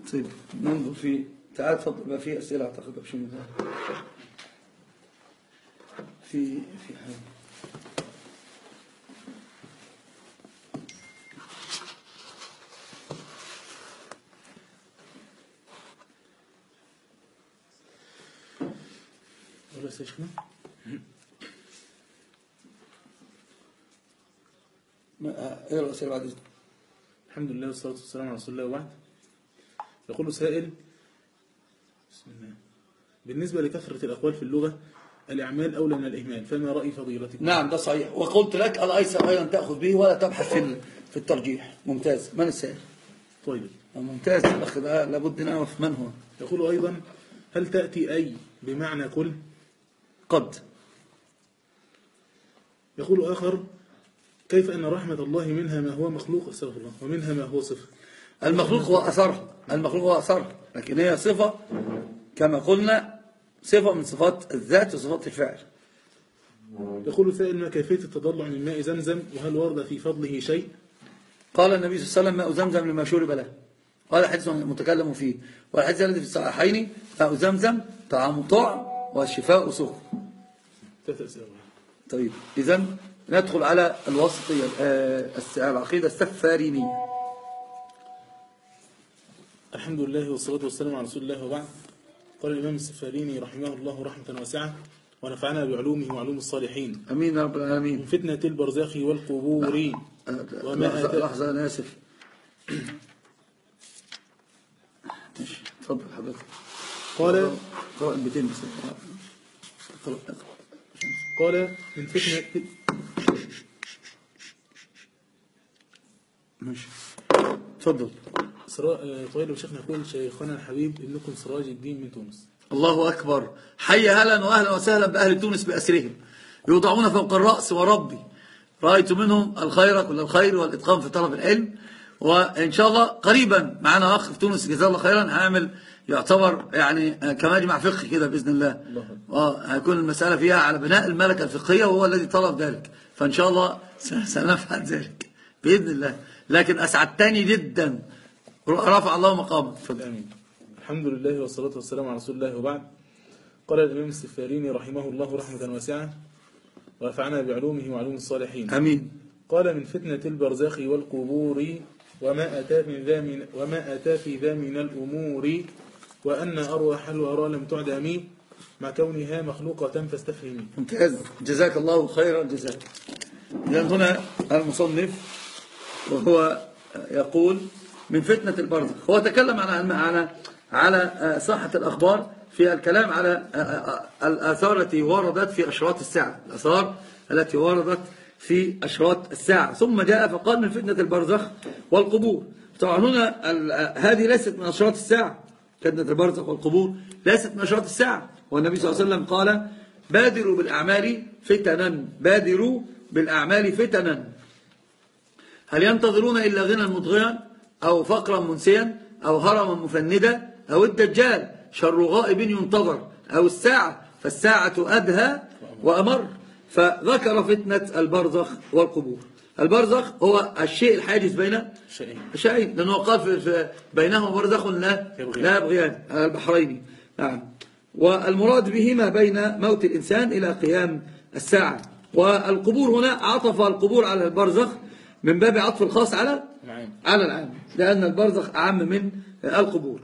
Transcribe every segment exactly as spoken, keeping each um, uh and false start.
طيب ننظر في تعال تفضل بقى في أسئلة أعتقد بشو في في حاجة ولا سيشنا ايه الأسئلة بعد إذنك؟ الحمد لله والصلاة والسلام على رسول الله وبعد. يقول سائل بسم الله، بالنسبة لكثرة الأقوال في اللغة الإعمال أولى من الإهمال، فما رأي فضيلتكم؟ نعم ده صحيح، وقلت لك الأيسر أيضا تأخذ به ولا تبحث في في الترجيح. ممتاز. من السائل؟ طيب ممتاز الأخ ده لابد نعرف من هو. يقول أيضا هل تأتي أي بمعنى كل؟ قد. يقول آخر كيف أن رحمة الله منها ما هو مخلوق استغفر الله ومنها ما هو صفة؟ المخلوق هو أثرها، المخلوق هو أثرها، لكن هي صفة كما قلنا، صفة من صفات الذات وصفات الفعل. يقول سائل ما كيفية التضلع من ماء زمزم وهل ورد في فضله شيء؟ قال النبي صلى الله عليه وسلم ماء زمزم لما شرب له، قال حديث متكلم فيه، والحديث الذي في الصحيحين ماء زمزم طعام طعم والشفاء سقم. طيب إذا ندخل على الوسطية العقيدة السفارينية. الحمد لله والصلاة والسلام على رسول الله وبعد. قال الإمام السفاريني رحمه الله رحمة واسعة ونفعنا بعلومه وعلوم الصالحين أمين يا رب العالمين. من فتنة البرزخ والقبور وما لحظة, لحظة أنا آسف. تفضل حضرتك. قال قرأ البيتين بس. قال من فتنة ماشي تفضل. طويل وشيخنا يقول شيخنا الحبيب إنكم سراج الدين من تونس. الله أكبر. حي هلا وأهلا وسهلا بأهل تونس بأسرهم يوضعون فوق الرأس، وربي رأيت منهم الخير كل الخير والإتقان في طلب العلم، وإن شاء الله قريبا معنا أخ في تونس جزاه الله خيرا هعمل يعتبر يعني كمجمع فقهي كده بإذن الله، وهيكون المسألة فيها على بناء الملكة الفقهية وهو الذي طلب ذلك، فإن شاء الله سنفعل ذلك بإذن الله. لكن أسعدتني جدا، رفع الله مقامك. آمين. الحمد لله والصلاة والسلام على رسول الله وبعد. قال الإمام السفاريني رحمه الله رحمة واسعة ونفعنا بعلومه وعلوم الصالحين. آمين. قال من فتنة البرزخ والقبور وما أتى من ذا من وما أتى في ذا من الأمور وأن أرواح الورى لم تعدم مع كونها مخلوقة فاستفهمي. ممتاز جزاك الله خيرا جزاك. لأن هنا المصنف وهو يقول من فتنة البرزخ، هو تكلم على على على صحة الأخبار في الكلام على الآثار التي وردت في أشراط الساعة، الآثار التي وردت في أشراط الساعة، ثم جاء فقال من فتنة البرزخ والقبور. طبعا هنا هذه ليست من أشراط الساعة، فتنة البرزخ والقبور ليست من أشراط الساعة، والنبي صلى الله عليه وسلم قال بادروا بالأعمال فتنا، بادروا بالأعمال فتنا، هل ينتظرون إلا غنى مطغيا أو فقرا منسيا أو هرما مفندا أو الدجال شر غائب ينتظر أو الساعة فالساعة أدهى وأمر. فذكر فتنة البرزخ والقبور. البرزخ هو الشيء الحاجز بين الشيئين، لأنه قال في بينهما برزخ لا يبغيان البحرين. نعم. والمراد به ما بين موت الإنسان إلى قيام الساعة. والقبور هنا عطف القبور على البرزخ من باب عطف الخاص على على العام، لأن البرزخ أعم من القبور،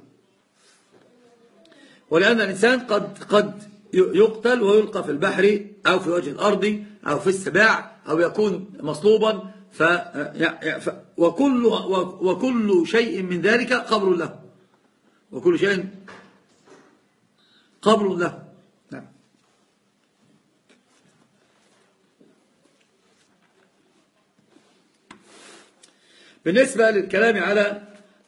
ولأن الإنسان قد قد يقتل ويلقى في البحر أو في وجه الأرض أو في السباع أو يكون مصلوبا، ف وكل وكل شيء من ذلك قبر له، وكل شيء قبر له. نعم. بالنسبة للكلام على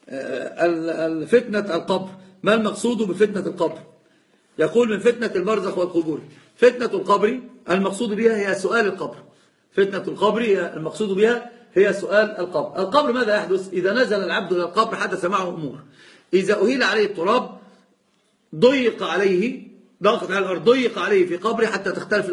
فتنة القبر، ما المقصود بفتنة القبر؟ يقول من فتنة البرزخ والقبور. فتنة القبر المقصود بها هي سؤال القبر. فتنة القبر المقصود بها هي سؤال القبر. القبر ماذا يحدث؟ إذا نزل العبد إلى القبر حدث معه أمور. إذا أهيل عليه التراب ضيق عليه، ضغط على الأرض ضيق عليه في قبره حتى تختلف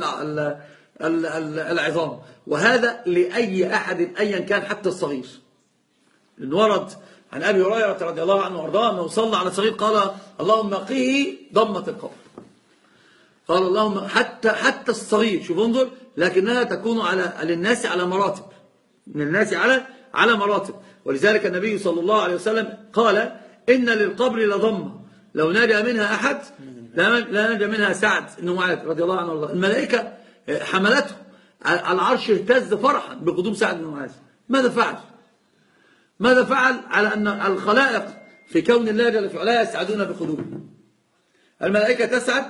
العظام، وهذا لأي أحد أيا كان حتى الصغير. إن ورد عن أبي هريرة رضي الله عنه وارضاه أنه صلى على صغير قال اللهم قه ضمة القبر. قال اللهم حتى حتى الصغير، شوف انظر، لكنها تكون على للناس على مراتب، من الناس على على مراتب. ولذلك النبي صلى الله عليه وسلم قال إن للقبر لضمة لو نجا منها أحد لا نجا منها سعد بن معاذ رضي الله عنه وارضاه. الملائكة حملته على العرش اهتز فرحا بقدوم سعد بن معاذ. ماذا فعل؟ ماذا فعل على أن الخلائق في كون الله جل في علاه يسعدون بقدومه؟ الملائكة تسعد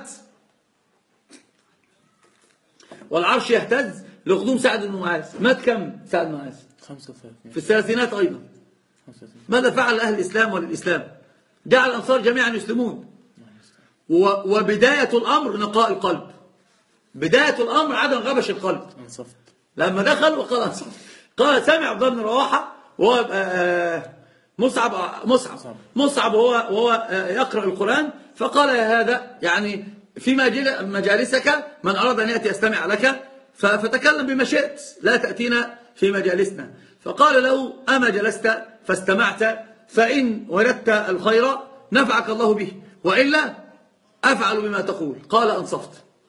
والعرش يهتز لقدوم سعد بن معاذ. مات كم سعد بن معاذ؟ في الثلاثينات أيضا. ماذا فعل أهل الإسلام وللإسلام؟ جعل الأنصار جميعا يسلمون. وبداية الأمر نقاء القلب، بداية الأمر عدم غبش القلب. لما دخل وقال أنصفت، قال سمع عبد الله بن رواحة وهو مصعب مصعب مصعب وهو وهو يقرأ القرآن، فقال يا هذا يعني في مجالسك من أراد أن يأتي يستمع لك فتكلم بما شئت، لا تأتينا في مجالسنا. فقال له أما جلست فاستمعت فإن وردت الخير نفعك الله به وإلا أفعل بما تقول. قال أنصفت.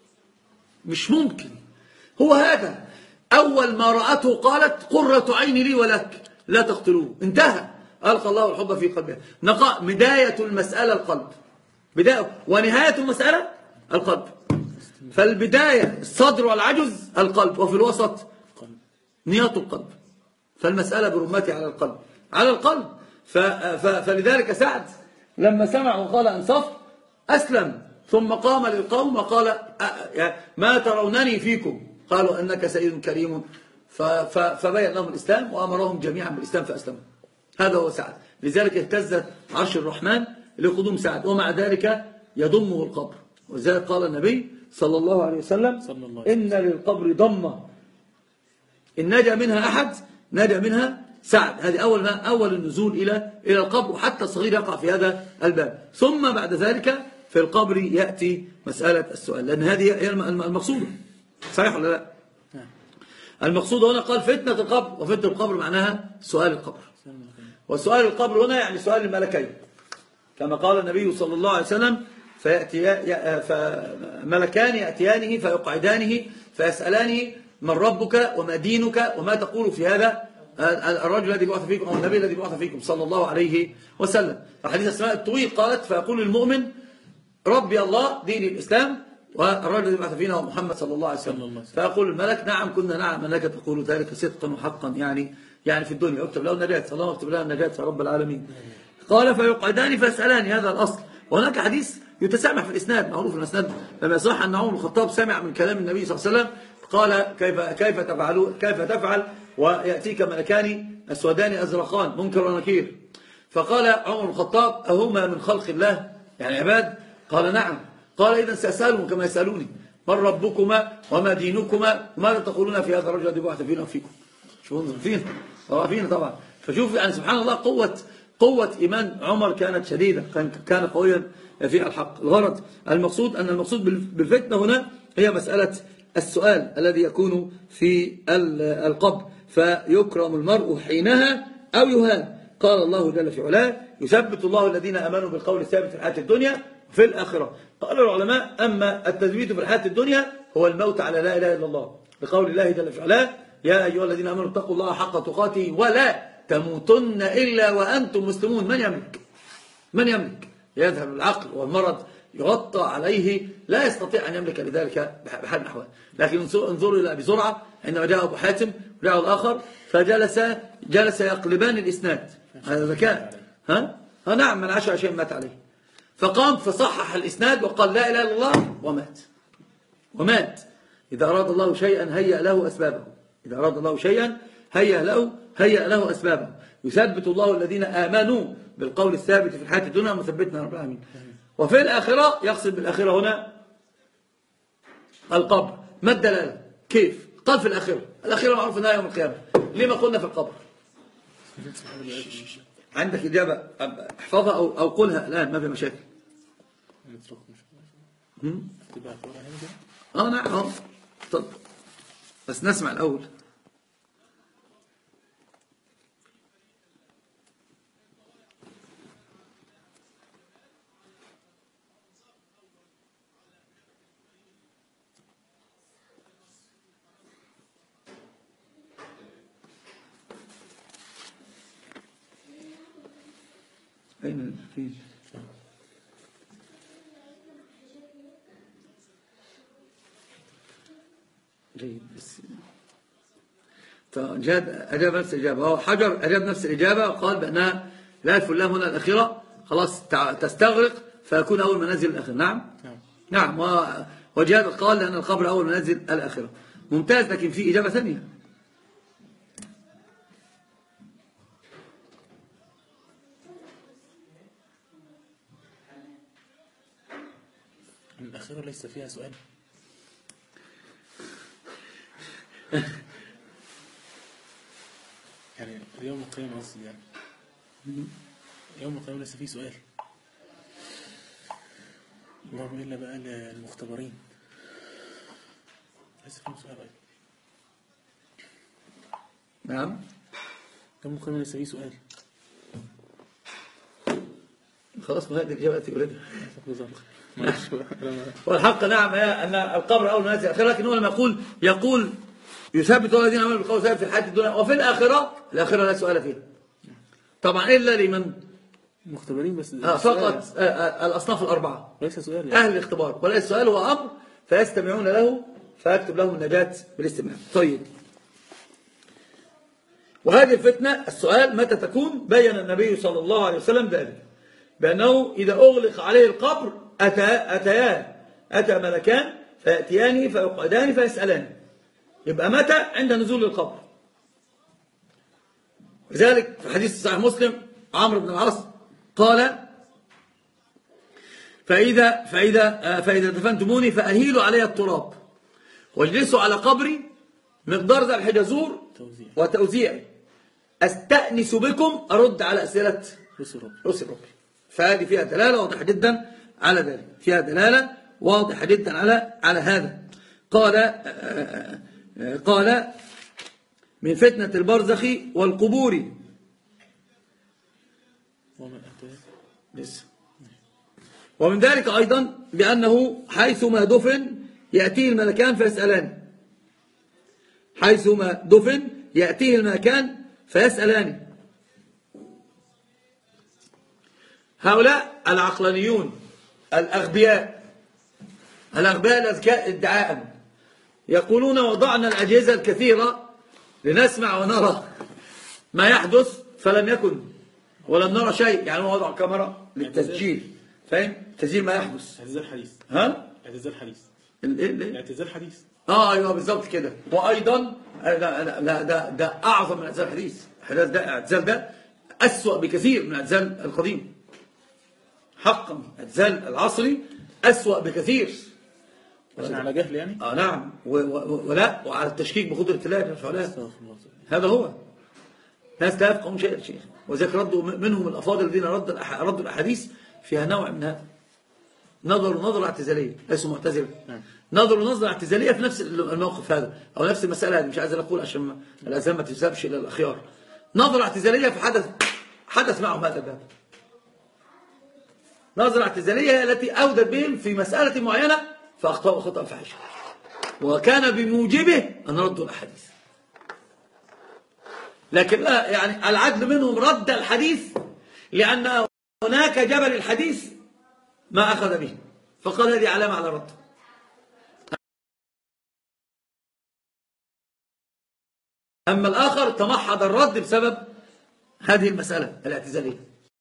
مش ممكن، هو هذا أول ما رأته قالت قرة عين لي ولك لا تقتلوه. انتهى، ألقى الله الحب في قلبها. نقاء بداية المسألة القلب، بداية ونهاية المسألة القلب. فالبداية الصدر والعجز القلب، وفي الوسط نيات القلب. فالمسألة برمتها على القلب على القلب. فلذلك سعد لما سمع وقال أنصفت أسلم، ثم قام للقوم وقال ما ترونني فيكم؟ قالوا أنك سيد كريم، فبين لهم الإسلام وأمرهم جميعا بالإسلام فأسلموا. هذا هو سعد. لذلك اهتز عرش الرحمن لقدوم سعد، ومع ذلك يضمه القبر. ولذلك قال النبي صلى الله عليه وسلم إن للقبر ضمة إن نجا منها أحد نجا منها سعد. هذه أول ما أول النزول إلى إلى القبر، وحتى الصغير يقع في هذا الباب. ثم بعد ذلك في القبر يأتي مسألة السؤال، لأن هذه هي المقصودة. صحيح ولا لا؟ المقصود هنا قال فتنة القبر، وفتنة القبر معناها سؤال القبر. وسؤال القبر هنا يعني سؤال الملكين، كما قال النبي صلى الله عليه وسلم فيأتي فملكان يأتيانه فيقعدانه فيسألانه من ربك وما دينك وما تقول في هذا الرجل الذي بعث فيكم أو النبي الذي بعث فيكم صلى الله عليه وسلم. الحديث أسماء الطويل قالت فيقول المؤمن ربي الله دين الإسلام والرجل الذي بعث فينا هو محمد صلى الله عليه وسلم. فيقول الملك نعم كنا نعلم أنك تقول ذلك صدقا وحقا، يعني يعني في الدنيا اكتب له النجاة، اللهم اكتب له النجاة يا رب العالمين. قال فيقعدان فيسألان، هذا الأصل. وهناك حديث يتسامح في الإسناد، معروف الإسناد لما يصح أن عمر الخطاب سمع من كلام النبي صلى الله عليه وسلم قال كيف كيف تفعل كيف تفعل ويأتيك ملكان أسودان أزرقان منكر ونكير. فقال عمر الخطاب أهما من خلق الله يعني عباد؟ قال نعم. قال إذا سأسألهم كما يسألوني من ربكما وما دينكما وماذا تقولون في هذا الرجل الذي بعث فينا وفيكم؟ شوفوا فينا هو فينا طبعا. فشوف يعني سبحان الله قوة قوة إيمان عمر كانت شديدة، كان كان قويا في الحق. الغرض المقصود أن المقصود بالفتنة هنا هي مسألة السؤال الذي يكون في القبر، فيكرم المرء حينها أو يهان. قال الله جل في علاه يثبت الله الذين آمنوا بالقول الثابت في الحياة الدنيا وفي الآخرة. قال العلماء أما التثبيت في الحياة الدنيا هو الموت على لا إله إلا الله، بقول الله جل في علاه يا أيها الذين آمنوا اتقوا الله حق تقاته ولا تموتن إلا وأنتم مسلمون. من يملك من يملك يذهب العقل والمرض يغطى عليه لا يستطيع أن يملك لذلك بحال من الأحوال. لكن انظروا إلى أبي زرعة عندما جاء أبو حاتم وجاء الآخر فجلس جلس يقلبان الإسناد، هذا ذكاء. ها ها نعم من عشر شيء مات عليه، فقام فصحح الإسناد وقال لا إله إلا الله ومات ومات. إذا أراد الله شيئا هيأ له أسبابه، إذا أراد الله شيئا هيأ له هيأ له أسبابه. يثبت الله الذين آمنوا بالقول الثابت في الحياة الدنيا ومثبتنا رب العالمين. وفي الآخرة يقصد بالآخرة هنا القبر. ما الدلالة؟ كيف؟ قال في الآخرة، الآخرة معروف أنها يوم القيامة. لما قلنا في القبر؟ عندك إجابة احفظها أو أو قولها الآن ما في مشاكل. اه نعم اه طب بس نسمع الأول. أين فين؟ جيد بس فجاد أجاب نفس الإجابة. هو حجر أجاب نفس الإجابة وقال بأنها لا ألف اللام هنا الأخيرة خلاص تستغرق فيكون أول منازل الأخيرة. نعم نعم. وجاد قال لأن القبر أول منازل الأخيرة. ممتاز. لكن في إجابة ثانية. الأخيرة ليس فيها سؤال. يعني يوم القيامة أصل يعني يوم القيامة ليس فيه سؤال. اللهم إلا بقى المختبرين ليس فيه سؤال أيضا. نعم. يوم القيامة ليس فيه سؤال. خلاص ما هذه الإجابة التي أريدها. والحق نعم أن القبر أول منازل الآخرة. لكن هو لما يقول يقول يثبت الذين آمنوا بالقول الثابت في الحياة الدنيا وفي الآخرة. الآخرة لا سؤال فيها طبعا إلا لمن مختبرين بس آه فقط آه الأصناف الأربعة ليس سؤال يعني. أهل الاختبار. وليس السؤال هو أمر فيستمعون له فيكتب لهم النجاة بالاستماع. طيب. وهذه الفتنة السؤال متى تكون؟ بين النبي صلى الله عليه وسلم ذلك بأنه إذا أغلق عليه القبر أتى أتيان أتى ملكان فيأتيان فيقعدان فيسألان. يبقى متى؟ عند نزول القبر. لذلك في حديث صحيح مسلم عمرو بن العاص قال فإذا, فإذا, فإذا دفنتموني فأهيلوا علي التراب واجلسوا على قبري مقدار ذا الحجزور وتوزيع أستأنس بكم أرد على أسئلة رسل ربي. فهذه فيها دلالة واضحة جدا على ذلك. فيها دلالة واضحة جدا على على هذا. قال قال من فتنة البرزخ والقبور ومن ذلك أيضا بأنه حيثما دفن يأتيه الملكان فيسألان. حيثما دفن يأتيه الملكان فيسألان. هؤلاء العقلانيون الأغبياء الأغبياء الأذكياء ادعاء يقولون وضعنا الأجهزة الكثيرة لنسمع ونرى ما يحدث فلم يكن ولم نرى شيء. يعني هو وضع كاميرا للتسجيل. فاهم؟ تسجيل ما يحدث. اعتزال حديث. ها؟ اعتزال حديث. الايه؟ اعتزال حديث. اه ايوه بالظبط كده. وايضا لا لا ده ده اعظم من اعتزال الحديث. الحديث ده اعتزال ده اسوأ بكثير من اعتزال القديم. حقا اعتزال العصري اسوأ بكثير. عشان على جهل يعني؟ اه نعم. ولا وعلى التشكيك بقدرة الله جل وعلا. هذا هو. ناس لا يفقهون شيئا شيخ. وذلك ردوا منهم الافاضل الذين ردوا ردوا الاحاديث فيها نوع من هذا. نظروا نظرة اعتزالية ليسوا معتزلة. نظروا نظرة اعتزالية في نفس الموقف هذا أو نفس المسألة هذه. مش عايز أقول عشان الأذان ما تنسبش إلى الأخيار. نظرة اعتزالية في حدث حدث معهم هذا الباب. نظرة اعتزالية هي التي أودت بهم في مسألة معينة فأخطأوا خطأ فاحشا وكان بموجبه أن ردوا الأحاديث. لكن لا يعني العدل منهم رد الحديث لأن هناك جبل الحديث ما أخذ به فقال هذه علامة على رد. أما الآخر تمحض الرد بسبب هذه المسألة الاعتزالية.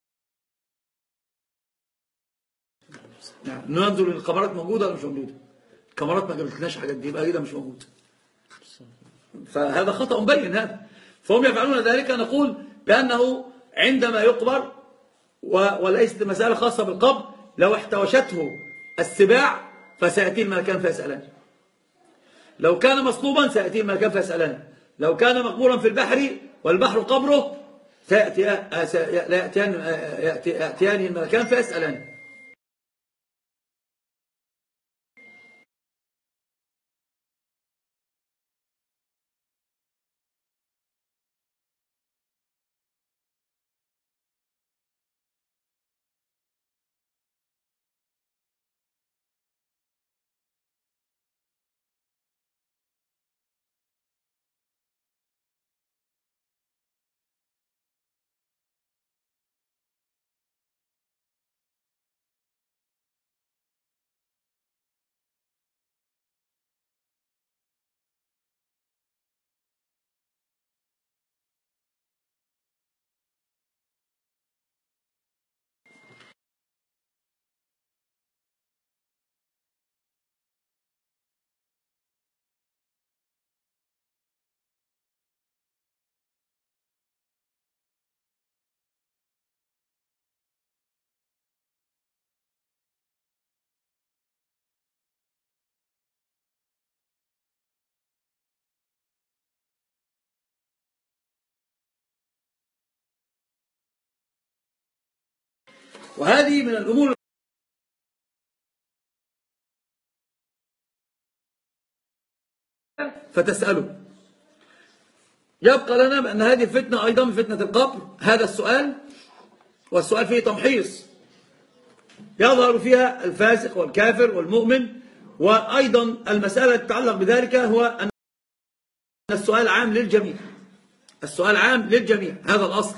يعني ننظر الكاميرات موجودة ولا مش موجودة. الكاميرات ما جابتلناش حاجات دي يبقى كده مش موجود. فهذا خطأ مبين هذا. فهم يفعلون ذلك. نقول بأنه عندما يقبر وليست مسألة خاصة بالقبر لو احتوشته السباع فسيأتي الملكان فيسألان. لو كان مصلوبا سيأتي الملكان فيسألان. لو كان مقبورا في البحر والبحر قبره سيأتيان الملكان فيسألان. وهذه من الأمور فتسأله. يبقى لنا بأن هذه الفتنة أيضا من فتنة القبر هذا السؤال، والسؤال فيه تمحيص يظهر فيها الفاسق والكافر والمؤمن. وأيضا المسألة تتعلق بذلك هو أن السؤال عام للجميع، السؤال عام للجميع، هذا الأصل.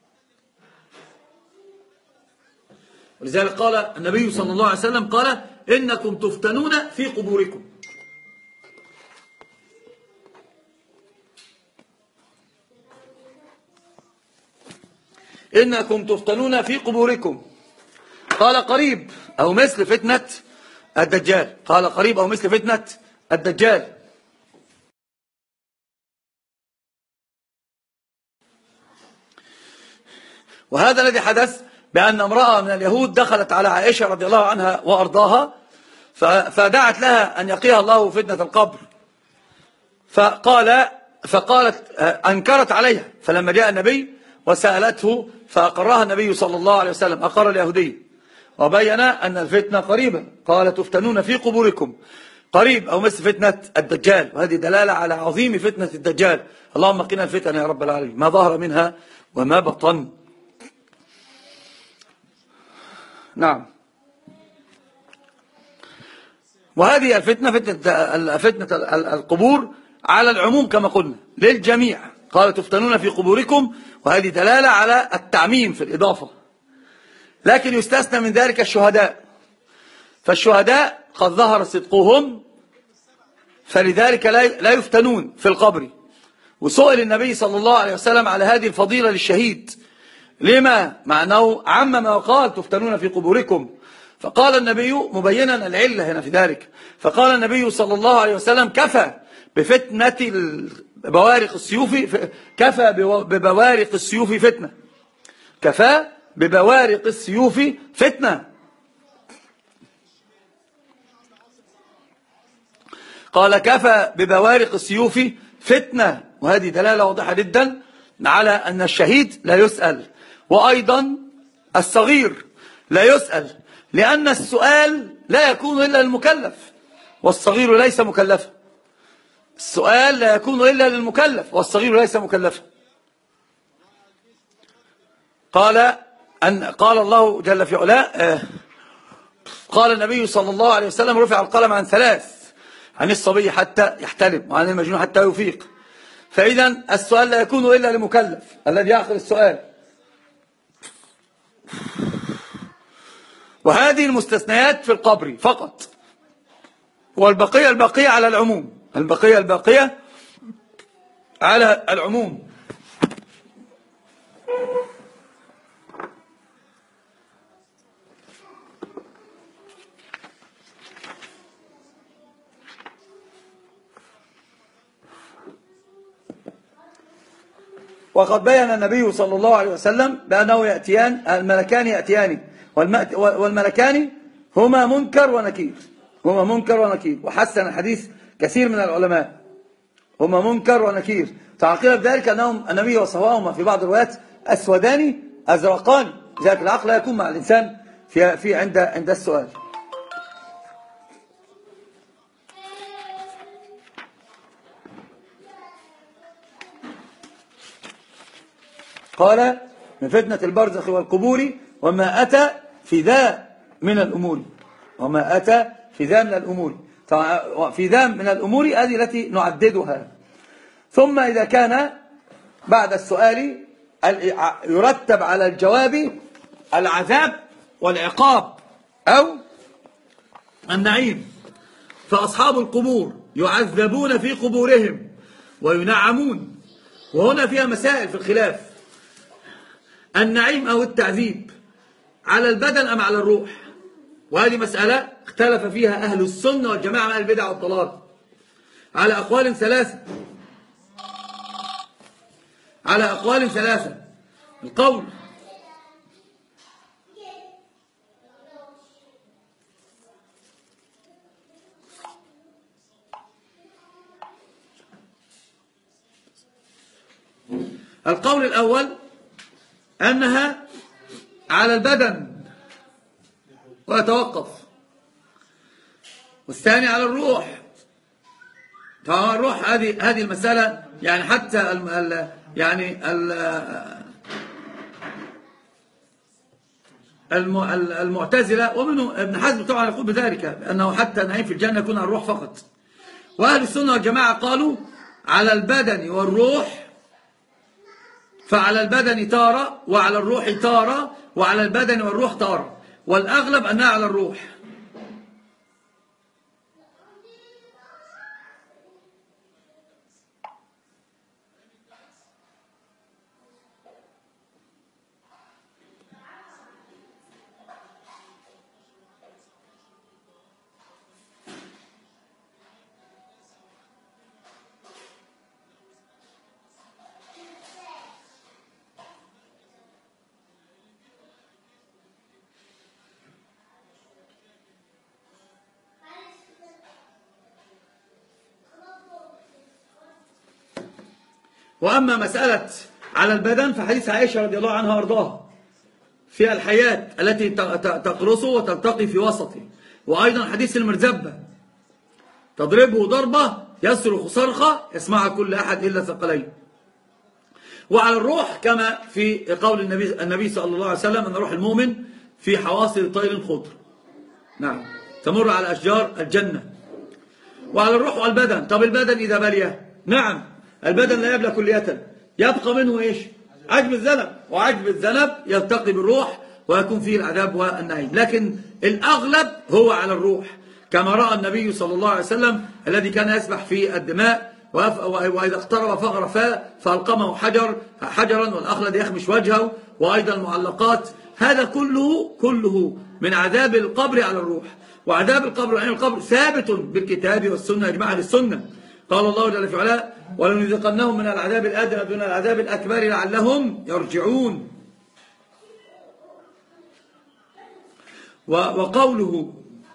ولذلك قال النبي صلى الله عليه وسلم قال إنكم تفتنون في قبوركم. إنكم تفتنون في قبوركم. قال قريب أو مثل فتنة الدجال، قال قريب أو مثل فتنة الدجال. وهذا الذي حدث بأن امرأة من اليهود دخلت على عائشة رضي الله عنها وأرضاها فدعت لها أن يقيها الله فتنة القبر، فقال فقالت أنكرت عليها، فلما جاء النبي وسألته فأقرها النبي صلى الله عليه وسلم، أقر اليهودي وبين أن الفتنة قريبة. قال تفتنون في قبوركم، قريب أو مثل فتنة الدجال، وهذه دلالة على عظيم فتنة الدجال. اللهم قنا الفتن يا رب العالمين ما ظهر منها وما بطن. نعم. وهذه الفتنة فتنة, فتنة القبور على العموم كما قلنا للجميع. قال تفتنون في قبوركم، وهذه دلالة على التعميم في الإضافة. لكن يستثنى من ذلك الشهداء، فالشهداء قد ظهر صدقهم فلذلك لا يفتنون في القبر. وسئل النبي صلى الله عليه وسلم على هذه الفضيلة للشهيد لما؟ مع أنه عمم وقال تفتنون في قبوركم، فقال النبي مبينا العلة هنا في ذلك، فقال النبي صلى الله عليه وسلم كفى بفتنة بوارق السيوف، كفى ببوارق السيوف فتنة، كفى ببوارق السيوف فتنة. قال كفى ببوارق السيوف فتنة، وهذه دلالة واضحة جدا على أن الشهيد لا يسأل، وأيضا الصغير لا يسأل، لأن السؤال لا يكون إلا للمكلف والصغير ليس مكلفا. السؤال لا يكون إلا للمكلف والصغير ليس مكلفا. قال أن قال الله جل في علاه، قال النبي صلى الله عليه وسلم رفع القلم عن ثلاث، عن الصبي حتى يحتلم وعن المجنون حتى يفيق. فإذا السؤال لا يكون إلا لمكلف الذي يأخذ السؤال. وهذه المستثنيات في القبر فقط، والبقية البقية على العموم، البقية البقية على العموم. وقد بين النبي صلى الله عليه وسلم بأنه يأتيان الملكان يأتيان، والملكان هما منكر ونكير، هما منكر ونكير. وحسن الحديث كثير من العلماء، هما منكر ونكير، تعقيبا بذلك أنهم النبي وصفهما في بعض الروايات أسودان أزرقان، لذلك العقل لا يكون مع الإنسان في في عند عند السؤال. قال من فتنة البرزخ والقبور وما أتى في ذا من الأمور، وما أتى في ذا من الأمور، في ذا من الأمور هذه التي نعددها. ثم إذا كان بعد السؤال يرتب على الجواب العذاب والعقاب أو النعيم، فأصحاب القبور يعذبون في قبورهم وينعمون. وهنا فيها مسائل في الخلاف، النعيم أو التعذيب على البدن أم على الروح؟ وهذه مسألة اختلف فيها أهل السنة والجماعة من أهل البدع والضلال على أقوال ثلاثة، على أقوال ثلاثة. القول القول الأول أنها على البدن ويتوقف. والثاني على الروح. طبعا الروح هذه هذه المسألة يعني حتى ال ال يعني ال المعتزلة ومنه ابن حزم طبعا يقول بذلك أنه حتى النعيم في الجنة يكون على الروح فقط. وأهل السنة والجماعة قالوا على البدن والروح، فعلى البدن تارة وعلى الروح تارة وعلى البدن والروح تارة، والأغلب أنها على الروح. وأما مسألة على البدن فحديث عائشة رضي الله عنها وارضاها في الحياة التي تقرصه وتلتقي في وسطه، وأيضا حديث المرزبة تضربه ضربة يصرخ صرخة يسمعها كل أحد إلا ثقلين. وعلى الروح كما في قول النبي, النبي صلى الله عليه وسلم أن روح المؤمن في حواصل طير خضر، نعم، تمر على أشجار الجنة. وعلى الروح والبدن. طب البدن إذا بليه، نعم البدن لا يبلى كلية، يبقى منه إيش؟ عجب الذنب، وعجب الذنب يلتقي بالروح ويكون فيه العذاب والنعيم. لكن الأغلب هو على الروح، كما رأى النبي صلى الله عليه وسلم الذي كان يسبح في الدماء وإذا اقترب فغر فاء فألقمه حجر حجرا والأخلد يخمش وجهه، وأيضا المعلقات. هذا كله كله من عذاب القبر على الروح. وعذاب القبر وعين القبر ثابت بالكتاب والسنة إجماع للسنة. قال الله جل في علاه ولنذيقنهم من العذاب الأدنى دون العذاب الأكبر لعلهم يرجعون. وقوله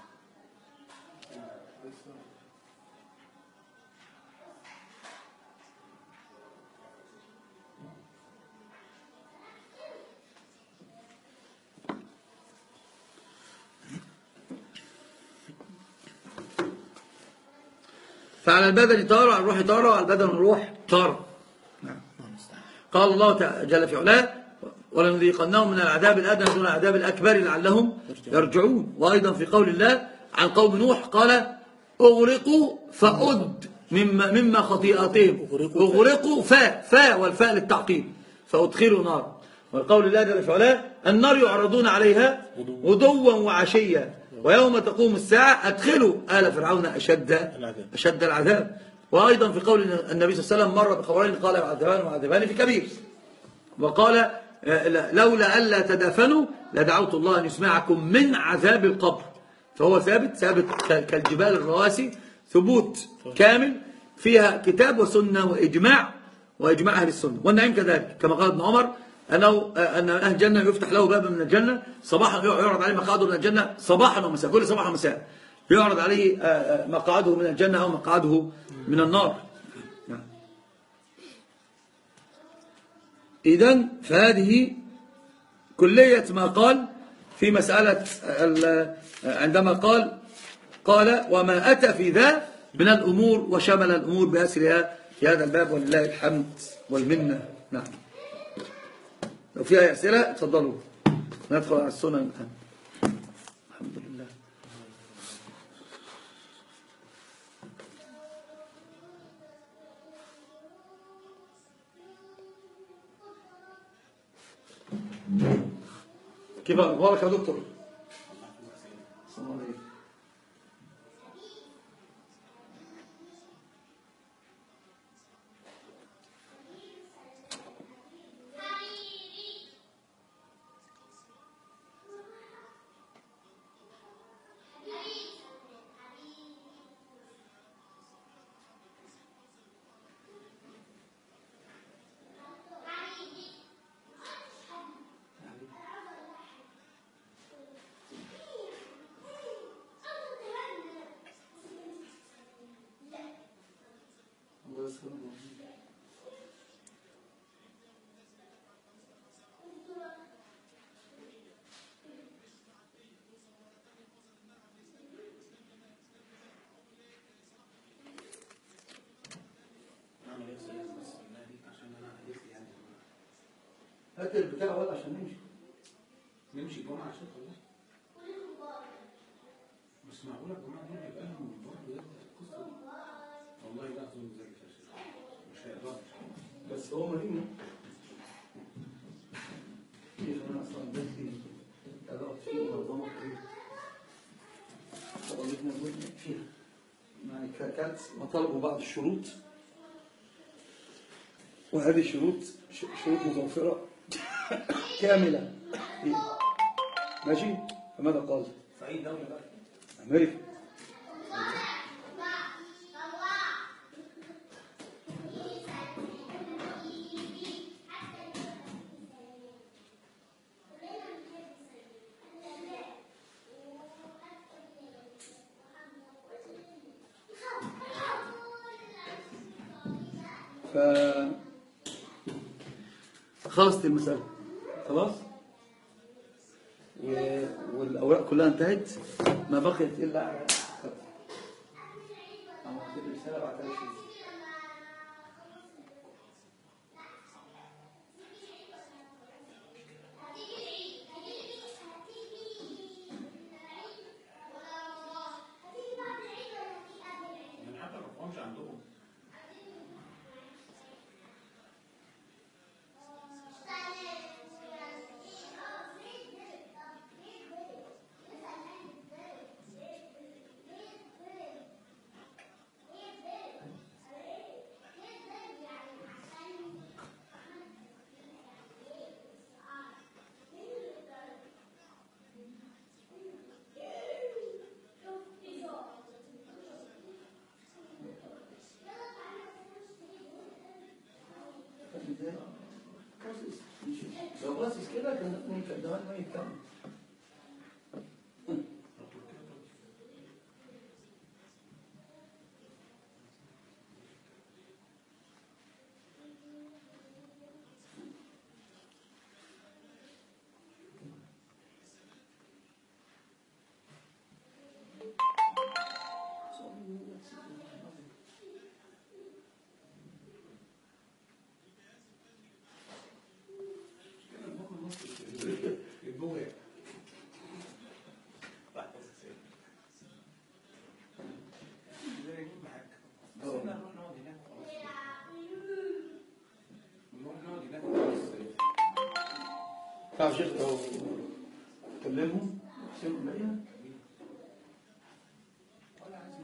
فعلى البدن طارة وعلى الروح طارة وعلى البدن والروح طارة. قال الله جل في علاه ولنذيقنهم من العذاب الأدنى دون العذاب الأكبر لعلهم يرجعون. وأيضا في قول الله عن قوم نوح قال أغرقوا فأد مما, مما خطيئاتهم. أغرقوا فاء فاء والفاء للتعقيب فأدخلوا نار. والقول الله جل في علاه النار يعرضون عليها غدوا وعشيا ويوم تقوم الساعة أدخلوا آل فرعون أشد أشد العذاب. وأيضا في قول النبي صلى الله عليه وسلم مر بخبرين قال يعذبان وعذبان في كبير، وقال لولا ألا تدافنوا لدعوت الله أن يسمعكم من عذاب القبر. فهو ثابت ثابت كالجبال الرواسي، ثبوت كامل فيها كتاب وسنة وإجماع وإجماع أهل السنة. والنعيم كذلك كما قال ابن عمر أنه أن أهل الجنة يفتح له باب من الجنة صباحا، يعرض عليه مقعده من الجنة صباحا ومساء، كل صباح ومساء يعرض عليه مقعده من الجنة أو مقعده من النار. إذن فهذه كلية ما قال في مسألة عندما قال قال وما أتى في ذا من الأمور وشمل الأمور بأسرها في هذا الباب ولله الحمد والمنة. نعم، لو في أي أسئلة تفضلوا ندخل على السنن الآن. الحمد لله. كيف أخبارك يا دكتور؟ السلام عليكم. هات البتاع ولا عشان نمشي. نمشي الجمعة عشان خلاص. بس معقولة الجمعة دول يبقى لهم برضه القصة دي؟ والله لا أظن ذلك يا شيخ. مش هيقدروا. بس هو مريم كيف أنا أصلا بدي أدعو فيه منظمة كبيرة. طبعا إحنا قلنا فيها يعني كانت وطلبوا بعض الشروط، وهذه شروط شروط متوفرة كاملة. ماشي؟ فماذا قال؟ في أي دولة بقى؟ أمريكا. ف خلصت المسألة خلاص، والأوراق كلها انتهت، ما بقيت إلا الرسالة بعد ثلاث شهور. يعني حتى ما فهمش عندهم. لو باصص كده كان ممكن زمان ما يتكلم. تعرف شيخ لو كلمهم حسين أمريكا ولا عايز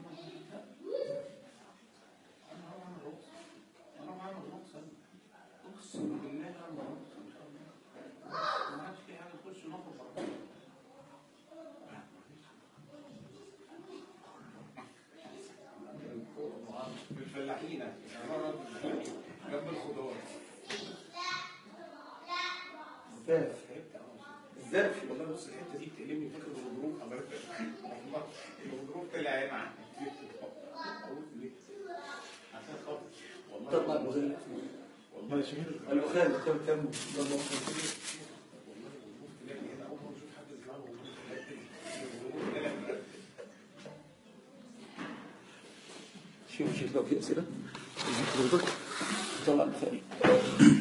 أنا هو عامل رقص. أنا هو عامل رقص. أقسم بالله عامل رقص. ما عادش في حاجة تخش ناخد برا. بالفلاحين جنب الخضار. زاف زاف والله بص الحته دي بتقلبني فاكر الغضروف حضرتك. والله الغضروف طلع عين عندي عشان خاطر والله تطلع بغير والله يا شهير البخاري كم كم والله الغضروف طلع هنا اول مره اشوف حد يطلع له غضروف في الحته دي. الغضروف طلع. شوف شوف لو في أسئلة حضرتك طلع البخاري.